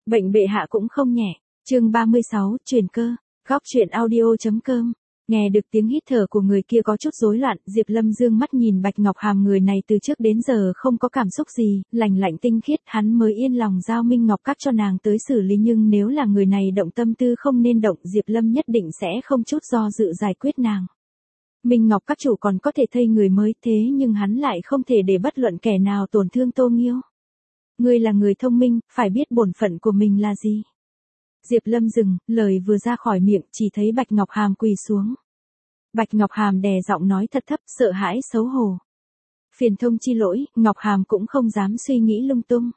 Bệnh bệ hạ cũng không nhẹ. Chương 36, truyền cơ. Góc truyện audio.com. Nghe được tiếng hít thở của người kia có chút rối loạn, Diệp Lâm dương mắt nhìn Bạch Ngọc Hàm, người này từ trước đến giờ không có cảm xúc gì, lành lạnh tinh khiết, hắn mới yên lòng giao Minh Ngọc Các cho nàng tới xử lý, nhưng nếu là người này động tâm tư không nên động, Diệp Lâm nhất định sẽ không chút do dự giải quyết nàng. Minh Ngọc Các chủ còn có thể thay người mới, thế nhưng hắn lại không thể để bất luận kẻ nào tổn thương Tô Nghiêu. Ngươi là người thông minh, phải biết bổn phận của mình là gì. Diệp Lâm dừng, lời vừa ra khỏi miệng, chỉ thấy Bạch Ngọc Hàm quỳ xuống. Bạch Ngọc Hàm đè giọng nói thật thấp, sợ hãi xấu hổ. Phiền thông chi lỗi, Ngọc Hàm cũng không dám suy nghĩ lung tung.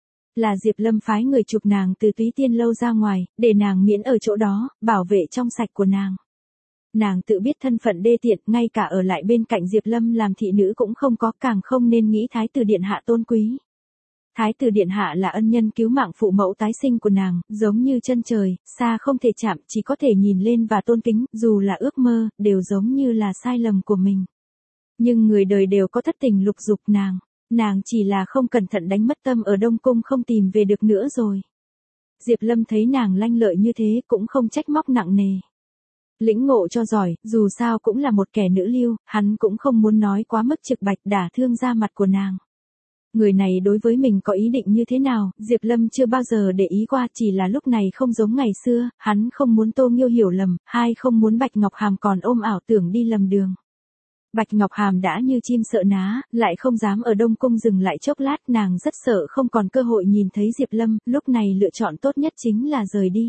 Là Diệp Lâm phái người chụp nàng từ Túy Tiên lâu ra ngoài, để nàng miễn ở chỗ đó, bảo vệ trong sạch của nàng. Nàng tự biết thân phận đê tiện, ngay cả ở lại bên cạnh Diệp Lâm làm thị nữ cũng không có, càng không nên nghĩ Thái tử điện hạ tôn quý. Thái tử điện hạ là ân nhân cứu mạng phụ mẫu tái sinh của nàng, giống như chân trời, xa không thể chạm, chỉ có thể nhìn lên và tôn kính, dù là ước mơ, đều giống như là sai lầm của mình. Nhưng người đời đều có thất tình lục dục nàng chỉ là không cẩn thận đánh mất tâm ở Đông Cung, không tìm về được nữa rồi. Diệp Lâm thấy nàng lanh lợi như thế cũng không trách móc nặng nề. Lĩnh ngộ cho giỏi, dù sao cũng là một kẻ nữ lưu, hắn cũng không muốn nói quá mức trực bạch đả thương da mặt của nàng. Người này đối với mình có ý định như thế nào, Diệp Lâm chưa bao giờ để ý qua, chỉ là lúc này không giống ngày xưa, hắn không muốn Tô Nghiêu hiểu lầm, hai không muốn Bạch Ngọc Hàm còn ôm ảo tưởng đi lầm đường. Bạch Ngọc Hàm đã như chim sợ ná, lại không dám ở Đông Cung dừng lại chốc lát, nàng rất sợ không còn cơ hội nhìn thấy Diệp Lâm, lúc này lựa chọn tốt nhất chính là rời đi.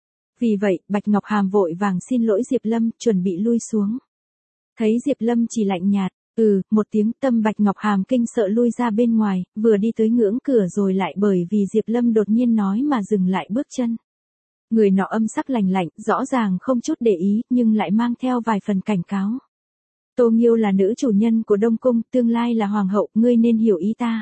Vì vậy, Bạch Ngọc Hàm vội vàng xin lỗi Diệp Lâm, chuẩn bị lui xuống. Thấy Diệp Lâm chỉ lạnh nhạt, một tiếng, tâm Bạch Ngọc Hàm kinh sợ lui ra bên ngoài, vừa đi tới ngưỡng cửa rồi lại bởi vì Diệp Lâm đột nhiên nói mà dừng lại bước chân. Người nọ âm sắc lành lạnh, rõ ràng không chút để ý, nhưng lại mang theo vài phần cảnh cáo. Tô Nghiêu là nữ chủ nhân của Đông Cung, tương lai là hoàng hậu, ngươi nên hiểu ý ta.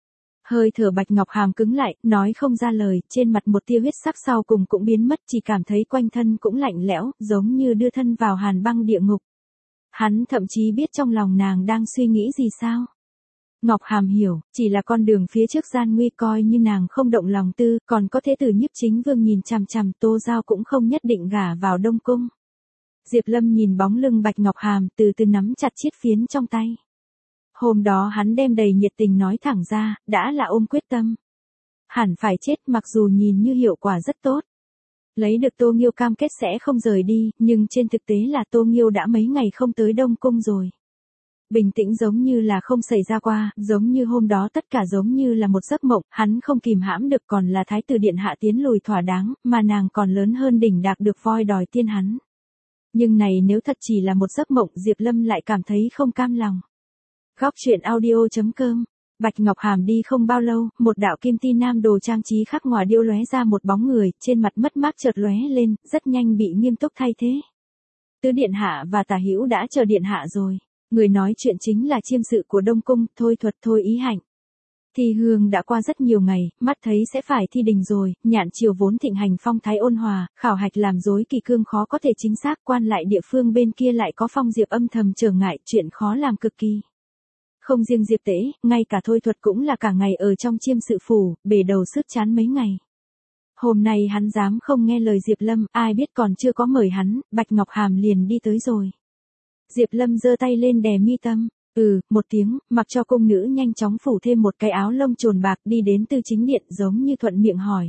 Hơi thở Bạch Ngọc Hàm cứng lại, nói không ra lời, trên mặt một tia huyết sắc sau cùng cũng biến mất, chỉ cảm thấy quanh thân cũng lạnh lẽo, giống như đưa thân vào hàn băng địa ngục. Hắn thậm chí biết trong lòng nàng đang suy nghĩ gì sao. Ngọc Hàm hiểu, chỉ là con đường phía trước gian nguy, coi như nàng không động lòng tư, còn có thế tử Nhiếp Chính Vương nhìn chằm chằm, Tô Giao cũng không nhất định gả vào Đông Cung. Diệp Lâm nhìn bóng lưng Bạch Ngọc Hàm, từ từ nắm chặt chiếc phiến trong tay. Hôm đó hắn đem đầy nhiệt tình nói thẳng ra, đã là ôm quyết tâm. Hẳn phải chết, mặc dù nhìn như hiệu quả rất tốt. Lấy được Tô Nghiêu cam kết sẽ không rời đi, nhưng trên thực tế là Tô Nghiêu đã mấy ngày không tới Đông Cung rồi. Bình tĩnh giống như là không xảy ra qua, giống như hôm đó tất cả giống như là một giấc mộng, hắn không kìm hãm được, còn là Thái tử điện hạ tiến lùi thỏa đáng, mà nàng còn lớn hơn đỉnh đạc được voi đòi tiên hắn. Nhưng này nếu thật chỉ là một giấc mộng, Diệp Lâm lại cảm thấy không cam lòng. Góc truyện audio.com. Bạch Ngọc Hàm đi không bao lâu, một đạo kim ti nam đồ trang trí khắc ngòa điêu lóe ra một bóng người, trên mặt mất mát chợt lóe lên, rất nhanh bị nghiêm túc thay thế. Tứ điện hạ và Tả Hữu đã chờ điện hạ rồi. Người nói chuyện chính là chiêm sự của Đông Cung, Thôi Thuật Thôi Ý Hạnh. Thi hương đã qua rất nhiều ngày, mắt thấy sẽ phải thi đình rồi, Nhạn triều vốn thịnh hành phong thái ôn hòa, khảo hạch làm rối kỳ cương khó có thể chính xác, quan lại địa phương bên kia lại có Phong Diệp âm thầm trở ngại, chuyện khó làm cực kỳ. Không riêng Diệp Tễ, ngay cả Thôi Thuật cũng là cả ngày ở trong chiêm sự phủ, bể đầu sứt chán mấy ngày. Hôm nay hắn dám không nghe lời Diệp Lâm, ai biết còn chưa có mời hắn, Bạch Ngọc Hàm liền đi tới rồi. Diệp Lâm giơ tay lên đè mi tâm, một tiếng, mặc cho cung nữ nhanh chóng phủ thêm một cái áo lông trồn bạc, đi đến Tư Chính Điện, giống như thuận miệng hỏi.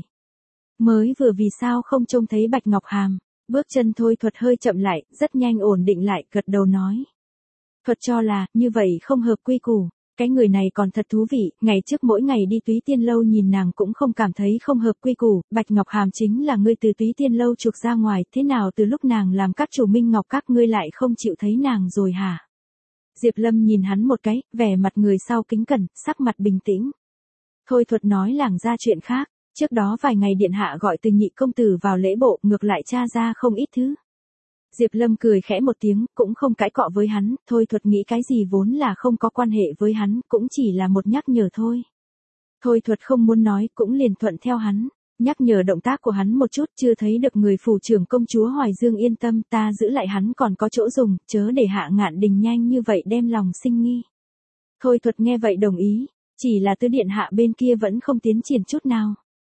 Mới vừa vì sao không trông thấy Bạch Ngọc Hàm, bước chân Thôi Thuật hơi chậm lại, rất nhanh ổn định lại, gật đầu nói. Thuật cho là, như vậy không hợp quy củ, cái người này còn thật thú vị, ngày trước mỗi ngày đi Túy Tiên lâu nhìn nàng cũng không cảm thấy không hợp quy củ, Bạch Ngọc Hàm chính là ngươi từ Túy Tiên lâu chuộc ra ngoài, thế nào từ lúc nàng làm các chủ Minh Ngọc các ngươi lại không chịu thấy nàng rồi hả? Diệp Lâm nhìn hắn một cái, vẻ mặt người sau kính cẩn, sắc mặt bình tĩnh. Thôi Thuật nói làng ra chuyện khác, trước đó vài ngày điện hạ gọi Từ nhị công tử vào lễ bộ, ngược lại tra ra không ít thứ. Diệp Lâm cười khẽ một tiếng, cũng không cãi cọ với hắn, Thôi Thuật nghĩ cái gì vốn là không có quan hệ với hắn, cũng chỉ là một nhắc nhở thôi. Thôi Thuật không muốn nói, cũng liền thuận theo hắn, nhắc nhở động tác của hắn một chút, chưa thấy được người phủ trưởng công chúa Hoài Dương yên tâm, ta giữ lại hắn còn có chỗ dùng, chớ để Hạ Ngạn Đình nhanh như vậy đem lòng sinh nghi. Thôi Thuật nghe vậy đồng ý, chỉ là Tứ điện hạ bên kia vẫn không tiến triển chút nào.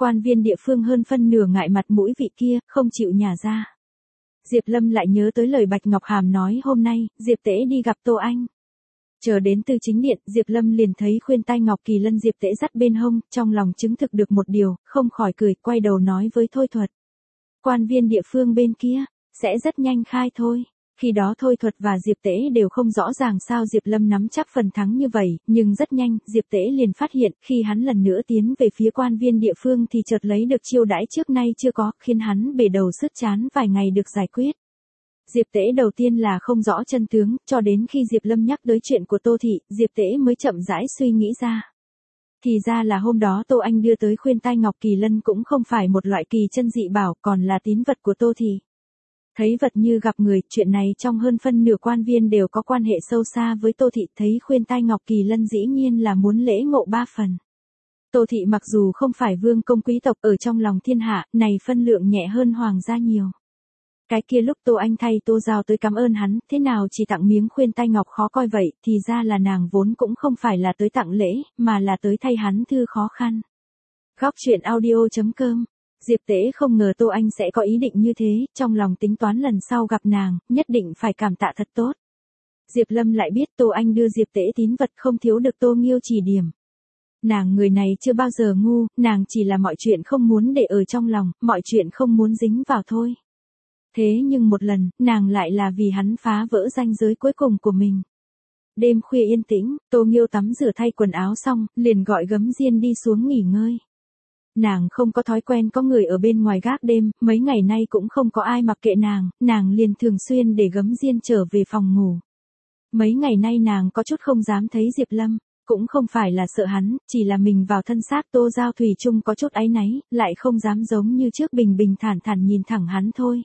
Quan viên địa phương hơn phân nửa ngại mặt mũi vị kia, không chịu nhả ra. Diệp Lâm lại nhớ tới lời Bạch Ngọc Hàm nói hôm nay, Diệp Tễ đi gặp Tô Anh. Chờ đến Tư Chính Điện, Diệp Lâm liền thấy khuyên tai ngọc kỳ lân Diệp Tễ dắt bên hông, trong lòng chứng thực được một điều, không khỏi cười, quay đầu nói với Thôi Thuật. Quan viên địa phương bên kia, sẽ rất nhanh khai thôi. Khi đó Thôi Thuật và Diệp Tễ đều không rõ ràng sao Diệp Lâm nắm chắc phần thắng như vậy, nhưng rất nhanh, Diệp Tễ liền phát hiện, khi hắn lần nữa tiến về phía quan viên địa phương thì chợt lấy được chiêu đãi trước nay chưa có, khiến hắn bể đầu sứt chán vài ngày được giải quyết. Diệp Tễ đầu tiên là không rõ chân tướng, cho đến khi Diệp Lâm nhắc tới chuyện của Tô Thị, Diệp Tễ mới chậm rãi suy nghĩ ra. Thì ra là hôm đó Tô Anh đưa tới khuyên tai ngọc kỳ lân cũng không phải một loại kỳ chân dị bảo, còn là tín vật của Tô Thị. Thấy vật như gặp người, chuyện này trong hơn phân nửa quan viên đều có quan hệ sâu xa với Tô Thị, thấy khuyên tai ngọc kỳ lân dĩ nhiên là muốn lễ ngộ 3 phần. Tô Thị mặc dù không phải vương công quý tộc ở trong lòng thiên hạ, này phân lượng nhẹ hơn hoàng gia nhiều. Cái kia lúc Tô Anh thay Tô Giao tới cảm ơn hắn, thế nào chỉ tặng miếng khuyên tai ngọc khó coi vậy, thì ra là nàng vốn cũng không phải là tới tặng lễ, mà là tới thay hắn thư khó khăn. Góc truyện audio.com. Diệp Tễ không ngờ Tô Anh sẽ có ý định như thế, trong lòng tính toán lần sau gặp nàng, nhất định phải cảm tạ thật tốt. Diệp Lâm lại biết Tô Anh đưa Diệp Tễ tín vật không thiếu được Tô Nghiêu chỉ điểm. Nàng người này chưa bao giờ ngu, nàng chỉ là mọi chuyện không muốn để ở trong lòng, mọi chuyện không muốn dính vào thôi. Thế nhưng một lần, nàng lại là vì hắn phá vỡ ranh giới cuối cùng của mình. Đêm khuya yên tĩnh, Tô Nghiêu tắm rửa thay quần áo xong, liền gọi Gấm Diên đi xuống nghỉ ngơi. Nàng không có thói quen có người ở bên ngoài gác đêm, mấy ngày nay cũng không có ai mặc kệ nàng liền thường xuyên để Gấm Diên trở về phòng ngủ. Mấy ngày nay nàng có chút không dám thấy Diệp Lâm, cũng không phải là sợ hắn, chỉ là mình vào thân xác Tô Giao thủy chung có chút áy náy, lại không dám giống như trước bình bình thản thản nhìn thẳng hắn thôi.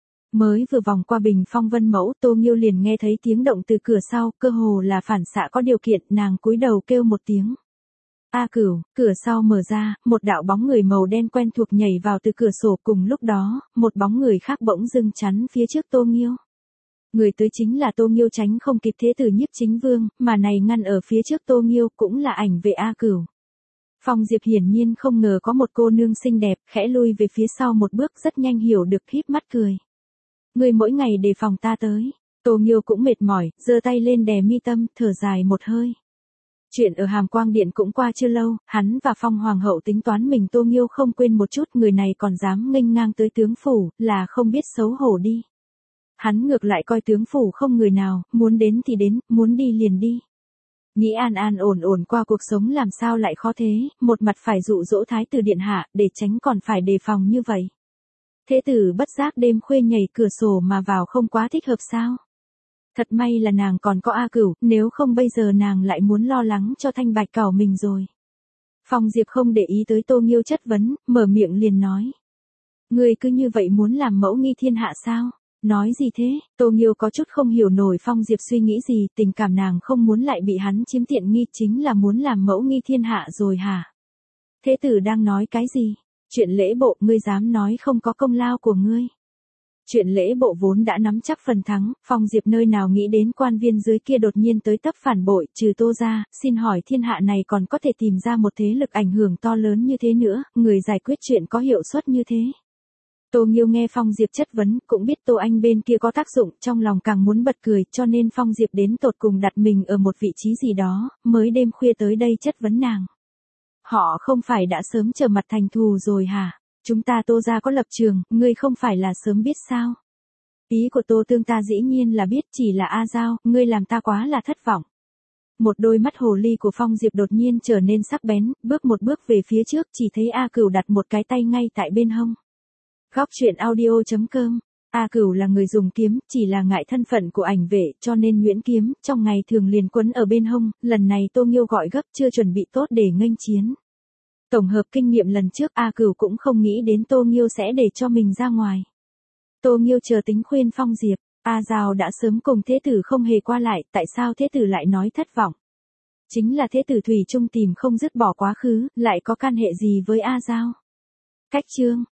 Mới vừa vòng qua bình phong Vân Mẫu, Tô Nghiêu liền nghe thấy tiếng động từ cửa sau, cơ hồ là phản xạ có điều kiện, nàng cúi đầu kêu một tiếng. A Cửu, cửa sau mở ra, một đạo bóng người màu đen quen thuộc nhảy vào từ cửa sổ, cùng lúc đó, một bóng người khác bỗng dưng chắn phía trước Tô Nghiêu. Người tới chính là Tô Nghiêu tránh không kịp thế tử Nhiếp Chính Vương, mà này ngăn ở phía trước Tô Nghiêu cũng là ảnh vệ A Cửu. Phong Diệp hiển nhiên không ngờ có một cô nương xinh đẹp, khẽ lui về phía sau một bước, rất nhanh hiểu được, híp mắt cười. Người mỗi ngày đề phòng ta tới. Tô Nghiêu cũng mệt mỏi, giơ tay lên đè mi tâm, thở dài một hơi. Chuyện ở Hàm Quang Điện cũng qua chưa lâu, hắn và Phong Hoàng hậu tính toán mình Tô Nghiêu không quên một chút, người này còn dám nghênh ngang tới tướng phủ, là không biết xấu hổ đi. Hắn ngược lại coi tướng phủ không người nào, muốn đến thì đến, muốn đi liền đi. Nghĩ an an ổn ổn qua cuộc sống làm sao lại khó thế, một mặt phải dụ dỗ thái tử điện hạ, để tránh còn phải đề phòng như vậy. Thế tử bất giác đêm khuya nhảy cửa sổ mà vào không quá thích hợp sao? Thật may là nàng còn có A Cửu, nếu không bây giờ nàng lại muốn lo lắng cho thanh bạch cẩu mình rồi. Phong Diệp không để ý tới Tô Nghiêu chất vấn, mở miệng liền nói. Ngươi cứ như vậy muốn làm mẫu nghi thiên hạ sao? Nói gì thế? Tô Nghiêu có chút không hiểu nổi Phong Diệp suy nghĩ gì, tình cảm nàng không muốn lại bị hắn chiếm tiện nghi, chính là muốn làm mẫu nghi thiên hạ rồi hả? Thế tử đang nói cái gì? Chuyện lễ bộ ngươi dám nói không có công lao của ngươi. Chuyện lễ bộ vốn đã nắm chắc phần thắng, Phong Diệp nơi nào nghĩ đến quan viên dưới kia đột nhiên tới tấp phản bội, trừ Tô ra, xin hỏi thiên hạ này còn có thể tìm ra một thế lực ảnh hưởng to lớn như thế nữa, người giải quyết chuyện có hiệu suất như thế. Tô Nghiêu nghe Phong Diệp chất vấn, cũng biết Tô Anh bên kia có tác dụng, trong lòng càng muốn bật cười, cho nên Phong Diệp đến tột cùng đặt mình ở một vị trí gì đó, mới đêm khuya tới đây chất vấn nàng. Họ không phải đã sớm trở mặt thành thù rồi hả? Chúng ta Tô ra có lập trường, ngươi không phải là sớm biết sao? Ý của Tô Tương ta dĩ nhiên là biết, chỉ là A Giao, ngươi làm ta quá là thất vọng. Một đôi mắt hồ ly của Phong Diệp đột nhiên trở nên sắc bén, bước một bước về phía trước, chỉ thấy A Cửu đặt một cái tay ngay tại bên hông. Góc truyện audio.com. A Cửu là người dùng kiếm, chỉ là ngại thân phận của ảnh vệ, cho nên nhuyễn kiếm, trong ngày thường liền quấn ở bên hông, lần này Tô Nghiêu gọi gấp chưa chuẩn bị tốt để nghênh chiến. Tổng hợp kinh nghiệm lần trước A Cửu cũng không nghĩ đến Tô Nghiêu sẽ để cho mình ra ngoài. Tô Nghiêu chờ tính khuyên Phong Diệp, A Giao đã sớm cùng thế tử không hề qua lại, tại sao thế tử lại nói thất vọng? Chính là thế tử thủy chung tìm không dứt bỏ quá khứ, lại có can hệ gì với A Giao? Cách chương.